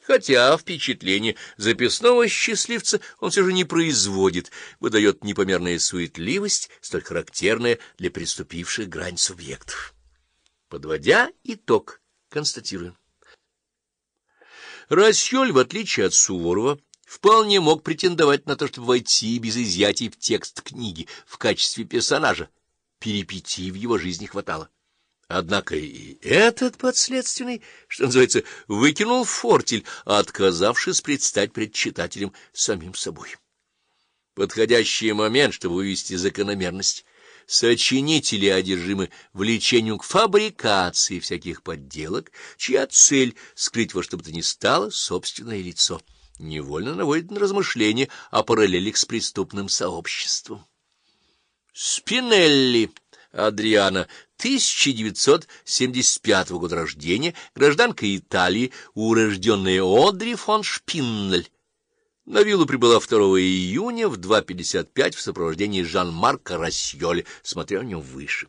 Хотя впечатление записного счастливца он все же не производит, выдает непомерная суетливость, столь характерная для приступивших грань субъектов. Подводя итог, констатируем. Рассёль, в отличие от Суворова, вполне мог претендовать на то, чтобы войти без изъятий в текст книги в качестве персонажа. Перипетий в его жизни хватало. Однако и этот подследственный, что называется, выкинул фортель, отказавшись предстать пред читателем самим собой. Подходящий момент, чтобы вывести закономерность. Сочинители одержимы влечением к фабрикации всяких подделок, чья цель — скрыть во что бы то ни стало собственное лицо, невольно наводит на размышления о параллелях с преступным сообществом. Спинелли Адриана, 1975 года рождения, гражданка Италии, урожденная Одри фон Шпиннель. На виллу прибыла 2 июня в 2:55 в сопровождении Жан-Марка Рассьоля, смотря о нем выше.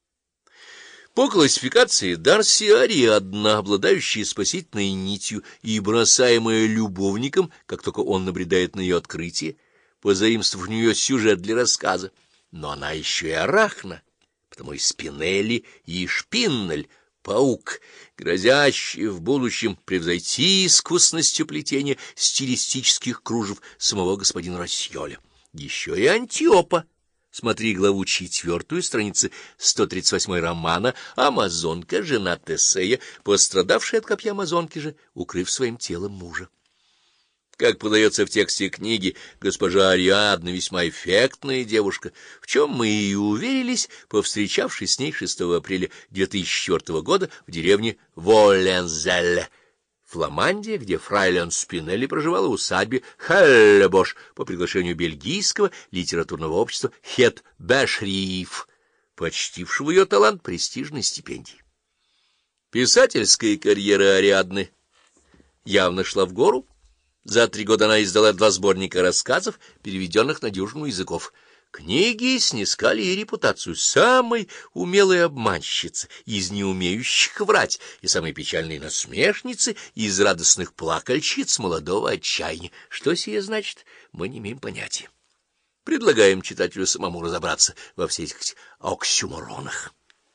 По классификации Дарси Ариадна, обладающая спасительной нитью и бросаемая любовником, как только он набредает на ее открытие, позаимствовав у нее сюжет для рассказа. Но она еще и арахна, потому и Спинелли, и Шпиннель — паук, грозящий в будущем превзойти искусностью плетения стилистических кружев самого господина Рассьоля. Еще и Антиопа. Смотри главу 4, страницы 138 романа «Амазонка, жена Тесея, пострадавшая от копья амазонки же, укрыв своим телом мужа». Как подается в тексте книги, госпожа Ариадна весьма эффектная девушка, в чем мы и уверились, повстречавшись с ней 6 апреля 2004 года в деревне Волензелле, Фламандия, где фрайлен Спинелли проживала в усадьбе Хеллебош по приглашению бельгийского литературного общества Хет Бешриф, почтившего ее талант престижной стипендии. Писательская карьера Ариадны явно шла в гору. За 3 года она издала 2 сборника рассказов, переведенных на дюжину языков. Книги снискали ей репутацию самой умелой обманщицы из неумеющих врать и самой печальной насмешницы из радостных плакальщиц молодого отчаяния. Что сие значит, мы не имеем понятия. Предлагаем читателю самому разобраться во всех этих оксюморонах.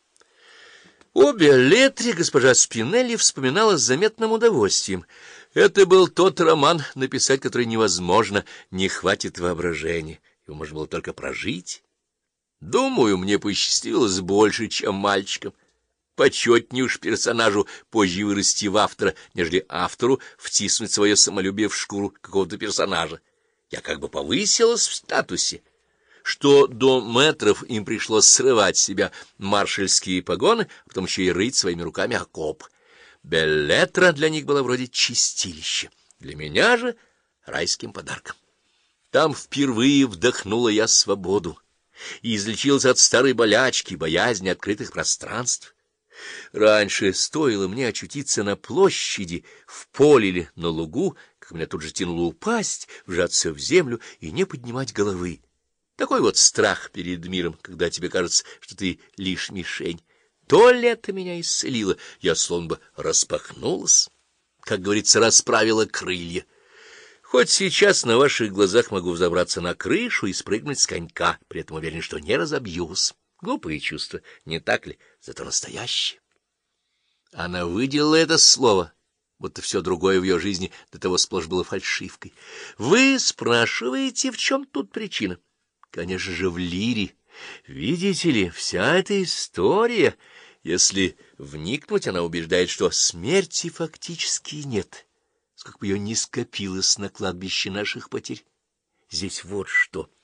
Обе Летри госпожа Спинелли вспоминала с заметным удовольствием. Это был тот роман, написать который невозможно, не хватит воображения. Его можно было только прожить. Думаю, мне посчастливилось больше, чем мальчикам. Почетнее уж персонажу позже вырасти в автора, нежели автору втиснуть свое самолюбие в шкуру какого-то персонажа. Я как бы повысилась в статусе. Что до мэтров им пришлось срывать с себя маршальские погоны, а потом еще и рыть своими руками окоп. Беллетра для них была вроде чистилища, для меня же райским подарком. Там впервые вдохнула я свободу и излечилась от старой болячки, боязни открытых пространств. Раньше стоило мне очутиться на площади, в поле или на лугу, как меня тут же тянуло упасть, вжаться в землю и не поднимать головы. Такой вот страх перед миром, когда тебе кажется, что ты лишь мишень. То лето меня исцелило, я словно бы распахнулась, как говорится, расправила крылья. Хоть сейчас на ваших глазах могу взобраться на крышу и спрыгнуть с конька, при этом уверен, что не разобьюсь. Глупые чувства, не так ли? Зато настоящие. Она выделила это слово, будто все другое в ее жизни до того сплошь было фальшивкой. Вы спрашиваете, в чем тут причина? Конечно же, в лире. Видите ли, вся эта история, если вникнуть, она убеждает, что смерти фактически нет, сколько бы ее ни скопилось на кладбище наших потерь. Здесь вот что.